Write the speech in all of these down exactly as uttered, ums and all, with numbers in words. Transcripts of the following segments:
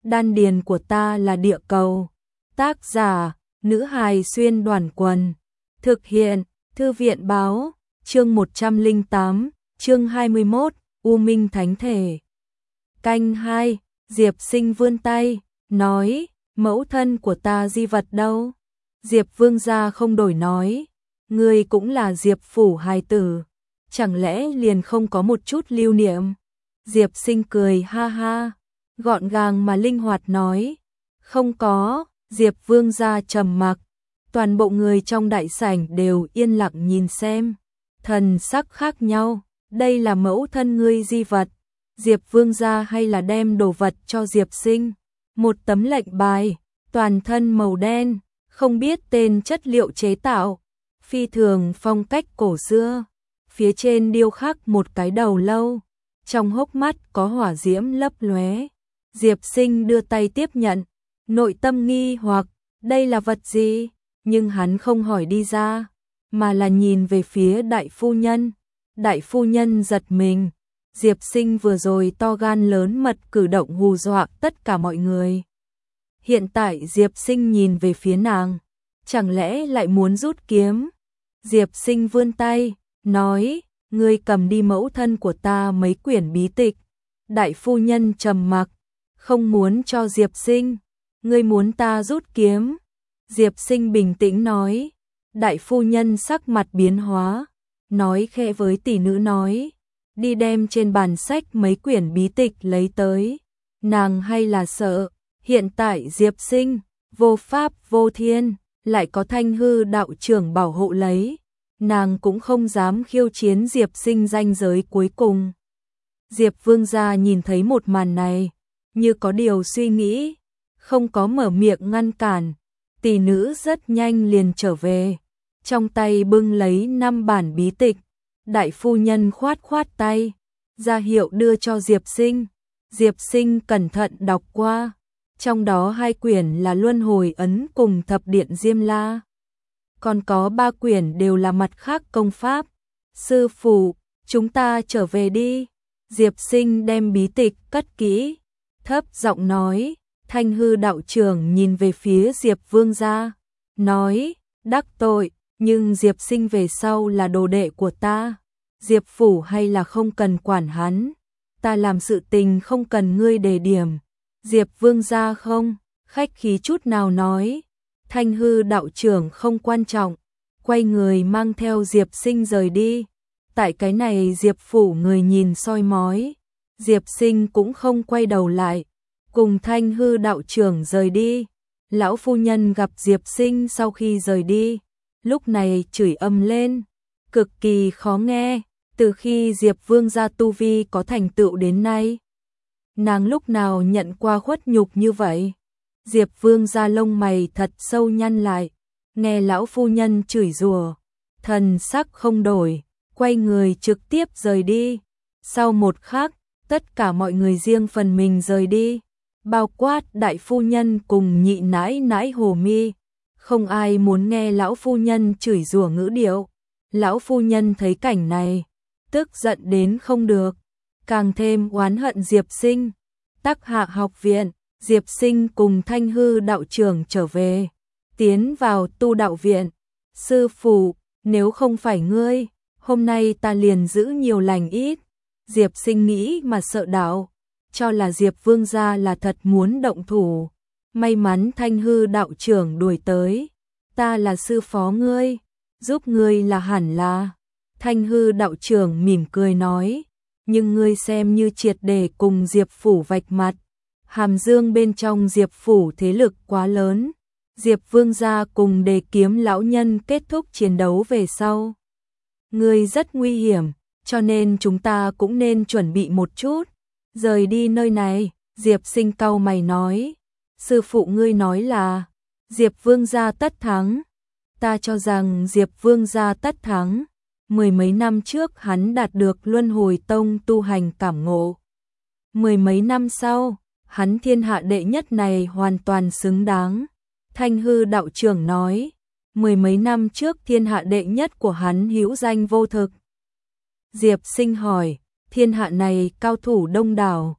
đan điền của ta là địa cầu. Tác giả, nữ hài xuyên đoàn quần. Thực hiện, thư viện báo, chương một trăm lẻ tám, chương hai mươi mốt, U Minh Thánh Thể. Canh hai, Diệp Sinh vươn tay, nói, mẫu thân của ta di vật đâu? Diệp Vương gia không đổi nói, ngươi cũng là Diệp phủ hài tử, chẳng lẽ liền không có một chút lưu niệm? Diệp Sinh cười ha ha, gọn gàng mà linh hoạt nói, không có. Diệp Vương gia trầm mặc, toàn bộ người trong đại sảnh đều yên lặng nhìn xem, thần sắc khác nhau, đây là mẫu thân ngươi di vật, Diệp Vương gia hay là đem đồ vật cho Diệp Sinh, một tấm lệnh bài, toàn thân màu đen, không biết tên chất liệu chế tạo, phi thường phong cách cổ xưa, phía trên điêu khắc một cái đầu lâu, trong hốc mắt có hỏa diễm lấp lóe. Diệp Sinh đưa tay tiếp nhận, nội tâm nghi hoặc, đây là vật gì? Nhưng hắn không hỏi đi ra, mà là nhìn về phía đại phu nhân. Đại phu nhân giật mình, Diệp Sinh vừa rồi to gan lớn mật cử động hù dọa tất cả mọi người. Hiện tại Diệp Sinh nhìn về phía nàng, chẳng lẽ lại muốn rút kiếm? Diệp Sinh vươn tay, nói, ngươi cầm đi mẫu thân của ta mấy quyển bí tịch. Đại phu nhân trầm mặc, không muốn cho Diệp Sinh. Ngươi muốn ta rút kiếm? Diệp Sinh bình tĩnh nói. Đại phu nhân sắc mặt biến hóa, nói khẽ với tỷ nữ nói, đi đem trên bàn sách mấy quyển bí tịch lấy tới. Nàng hay là sợ, hiện tại Diệp Sinh, vô pháp vô thiên, lại có Thanh Hư đạo trưởng bảo hộ lấy. Nàng cũng không dám khiêu chiến Diệp Sinh ranh giới cuối cùng. Diệp Vương gia nhìn thấy một màn này, như có điều suy nghĩ, không có mở miệng ngăn cản. Tỷ nữ rất nhanh liền trở về, trong tay bưng lấy năm bản bí tịch. Đại phu nhân khoát khoát tay, ra hiệu đưa cho Diệp Sinh. Diệp Sinh cẩn thận đọc qua, trong đó hai quyển là Luân Hồi Ấn cùng Thập Điện Diêm La, còn có ba quyển đều là mặt khác công pháp. Sư phụ, chúng ta trở về đi. Diệp Sinh đem bí tịch cất kỹ, thấp giọng nói. Thanh Hư đạo trưởng nhìn về phía Diệp Vương gia, nói, đắc tội, nhưng Diệp Sinh về sau là đồ đệ của ta, Diệp phủ hay là không cần quản hắn, ta làm sự tình không cần ngươi đề điểm. Diệp Vương gia không khách khí chút nào nói, Thanh Hư đạo trưởng không quan trọng, quay người mang theo Diệp Sinh rời đi. Tại cái này Diệp phủ người nhìn soi mói, Diệp Sinh cũng không quay đầu lại, cùng Thanh Hư đạo trưởng rời đi. Lão phu nhân gặp Diệp Sinh sau khi rời đi, lúc này chửi ầm lên, cực kỳ khó nghe. Từ khi Diệp Vương gia tu vi có thành tựu đến nay, nàng lúc nào nhận qua khuất nhục như vậy? Diệp Vương gia lông mày thật sâu nhăn lại, nghe lão phu nhân chửi rủa, thần sắc không đổi, quay người trực tiếp rời đi. Sau một khắc, tất cả mọi người riêng phần mình rời đi, bao quát đại phu nhân cùng nhị nãi nãi Hồ Mi. Không ai muốn nghe lão phu nhân chửi rủa ngữ điệu. Lão phu nhân thấy cảnh này, tức giận đến không được, càng thêm oán hận Diệp Sinh. Tắc Hạ học viện, Diệp Sinh cùng Thanh Hư đạo trưởng trở về, tiến vào tu đạo viện. Sư phụ, nếu không phải ngươi, hôm nay ta liền giữ nhiều lành ít. Diệp Sinh nghĩ mà sợ đạo, cho là Diệp Vương gia là thật muốn động thủ. May mắn Thanh Hư đạo trưởng đuổi tới, ta là sư phó ngươi, giúp ngươi là hẳn là. Thanh Hư đạo trưởng mỉm cười nói, nhưng ngươi xem như triệt để cùng Diệp phủ vạch mặt. Hàm Dương bên trong Diệp phủ thế lực quá lớn, Diệp Vương gia cùng Đề Kiếm lão nhân kết thúc chiến đấu về sau, ngươi rất nguy hiểm, cho nên chúng ta cũng nên chuẩn bị một chút, rời đi nơi này. Diệp Sinh cau mày nói, sư phụ ngươi nói là Diệp Vương gia tất thắng. Ta cho rằng Diệp Vương gia tất thắng. Mười mấy năm trước hắn đạt được Luân Hồi Tông tu hành cảm ngộ. Mười mấy năm sau, hắn thiên hạ đệ nhất này hoàn toàn xứng đáng. Thanh Hư đạo trưởng nói, mười mấy năm trước thiên hạ đệ nhất của hắn hữu danh vô thực. Diệp Sinh hỏi, thiên hạ này cao thủ đông đảo,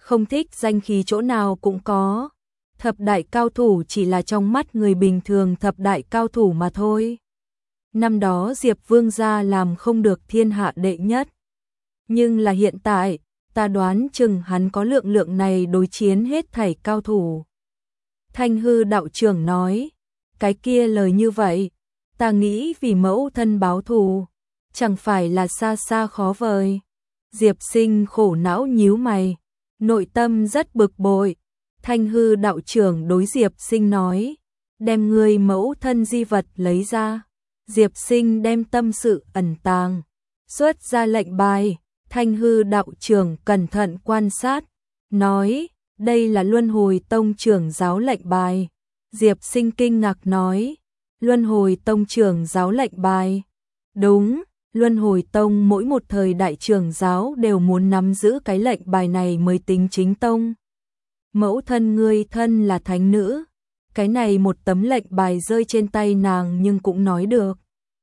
không thích danh khí chỗ nào cũng có. Thập đại cao thủ chỉ là trong mắt người bình thường thập đại cao thủ mà thôi. Năm đó Diệp Vương gia làm không được thiên hạ đệ nhất. Nhưng là hiện tại, ta đoán chừng hắn có lượng lượng này đối chiến hết thảy cao thủ. Thanh hư đạo trưởng nói, cái kia lời như vậy, ta nghĩ vì mẫu thân báo thù, chẳng phải là xa xa khó vời. Diệp Sinh khổ não nhíu mày, nội tâm rất bực bội. Thanh hư đạo trưởng đối Diệp Sinh nói, đem người mẫu thân di vật lấy ra. Diệp Sinh đem tâm sự ẩn tàng, xuất ra lệnh bài. Thanh hư đạo trưởng cẩn thận quan sát, nói, đây là Luân Hồi Tông trưởng giáo lệnh bài. Diệp Sinh kinh ngạc nói, Luân Hồi Tông trưởng giáo lệnh bài. Đúng, Luân Hồi Tông mỗi một thời đại trưởng giáo đều muốn nắm giữ cái lệnh bài này mới tính chính tông. Mẫu thân ngươi thân là thánh nữ, cái này một tấm lệnh bài rơi trên tay nàng nhưng cũng nói được.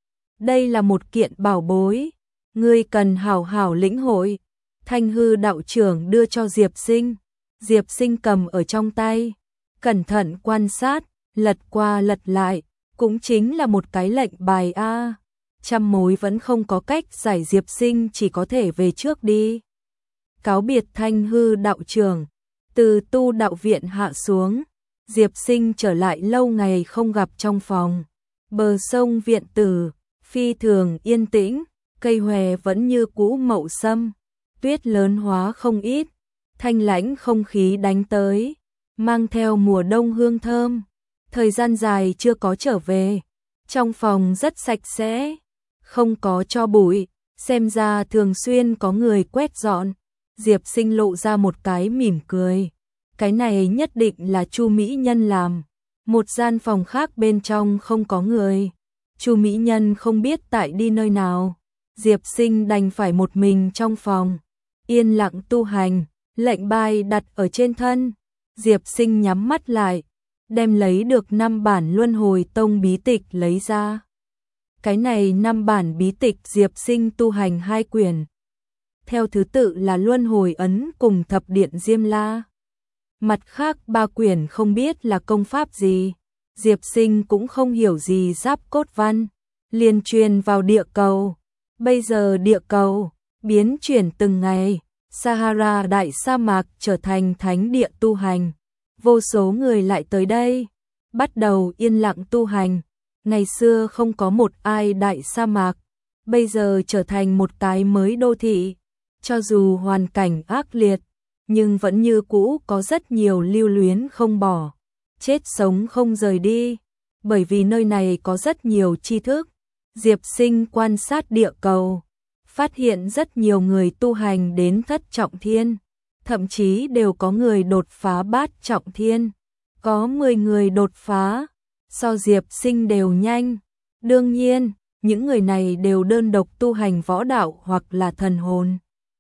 Đây là một kiện bảo bối, ngươi cần hảo hảo lĩnh hội. Thanh hư đạo trưởng đưa cho Diệp Sinh, Diệp Sinh cầm ở trong tay, cẩn thận quan sát, lật qua lật lại, cũng chính là một cái lệnh bài a. Trăm mối vẫn không có cách giải, Diệp Sinh chỉ có thể về trước đi. Cáo biệt Thanh hư đạo trưởng, từ tu đạo viện hạ xuống, Diệp Sinh trở lại lâu ngày không gặp trong phòng. Bờ sông viện tử, phi thường yên tĩnh, cây hòe vẫn như cũ mậu sâm, tuyết lớn hóa không ít, thanh lãnh không khí đánh tới, mang theo mùa đông hương thơm. Thời gian dài chưa có trở về, trong phòng rất sạch sẽ, không có tro bụi, xem ra thường xuyên có người quét dọn. Diệp Sinh lộ ra một cái mỉm cười, cái này nhất định là Chu mỹ nhân làm. Một gian phòng khác bên trong không có người, Chu mỹ nhân không biết tại đi nơi nào. Diệp Sinh đành phải một mình trong phòng, yên lặng tu hành, lệnh bài đặt ở trên thân. Diệp Sinh nhắm mắt lại, đem lấy được năm bản Luân Hồi Tông bí tịch lấy ra. Cái này năm bản bí tịch Diệp Sinh tu hành hai quyển. Theo thứ tự là Luân Hồi Ấn cùng Thập Điện Diêm La. Mặt khác ba quyển không biết là công pháp gì. Diệp Sinh cũng không hiểu gì giáp cốt văn, liền truyền vào địa cầu. Bây giờ địa cầu biến chuyển từng ngày, Sahara đại sa mạc trở thành thánh địa tu hành. Vô số người lại tới đây, bắt đầu yên lặng tu hành. Ngày xưa không có một ai đại sa mạc, bây giờ trở thành một cái mới đô thị. Cho dù hoàn cảnh ác liệt, nhưng vẫn như cũ có rất nhiều lưu luyến không bỏ, chết sống không rời đi, bởi vì nơi này có rất nhiều tri thức. Diệp Sinh quan sát địa cầu, phát hiện rất nhiều người tu hành đến thất trọng thiên, thậm chí đều có người đột phá bát trọng thiên, có mười người đột phá, so Diệp Sinh đều nhanh. Đương nhiên, những người này đều đơn độc tu hành võ đạo hoặc là thần hồn.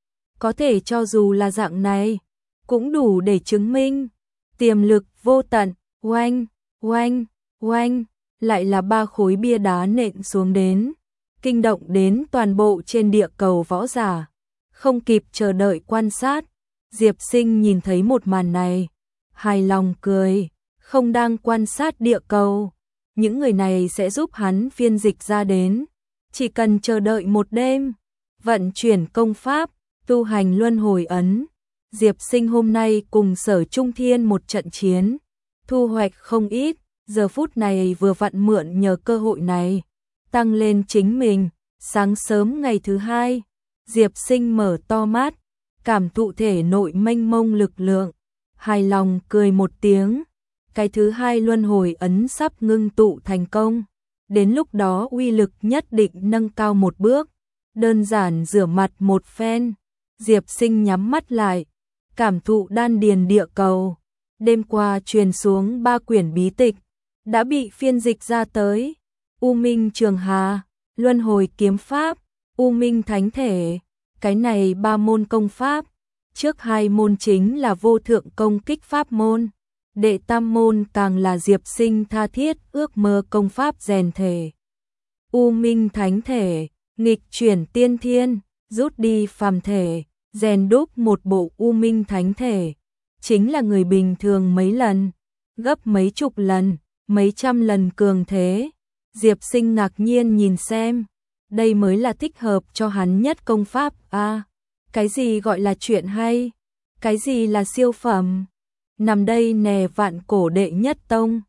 Có thể cho dù là dạng này, cũng đủ để chứng minh tiềm lực vô tận. Oanh, oanh, oanh, lại là ba khối bia đá nện xuống đến, kinh động đến toàn bộ trên địa cầu võ giả. Không kịp chờ đợi quan sát, Diệp Sinh nhìn thấy một màn này, hài lòng cười, không đang quan sát địa cầu, những người này sẽ giúp hắn phiên dịch ra đến, chỉ cần chờ đợi một đêm, vận chuyển công pháp, tu hành Luân Hồi Ấn. Diệp Sinh hôm nay cùng Sở Trung Thiên một trận chiến, thu hoạch không ít, giờ phút này vừa vặn mượn nhờ cơ hội này, tăng lên chính mình. Sáng sớm ngày thứ hai, Diệp Sinh mở to mắt, cảm thụ thể nội mênh mông lực lượng, hài lòng cười một tiếng. Cái thứ hai Luân Hồi Ấn sắp ngưng tụ thành công, đến lúc đó uy lực nhất định nâng cao một bước. Đơn giản rửa mặt một phen, Diệp Sinh nhắm mắt lại, cảm thụ đan điền địa cầu. Đêm qua truyền xuống ba quyển bí tịch, đã bị phiên dịch ra tới. U Minh Trường Hà, Luân Hồi Kiếm Pháp, U Minh Thánh Thể. Cái này ba môn công pháp, trước hai môn chính là vô thượng công kích pháp môn, đệ tam môn càng là Diệp Sinh tha thiết ước mơ công pháp rèn thể. U Minh Thánh Thể, nghịch chuyển tiên thiên, rút đi phàm thể, rèn đúc một bộ U Minh Thánh Thể, chính là người bình thường mấy lần, gấp mấy chục lần, mấy trăm lần cường thế. Diệp Sinh ngạc nhiên nhìn xem, đây mới là thích hợp cho hắn nhất công pháp a. À, cái gì gọi là chuyện hay? Cái gì là siêu phẩm? Nằm đây nè Vạn Cổ đệ nhất tông,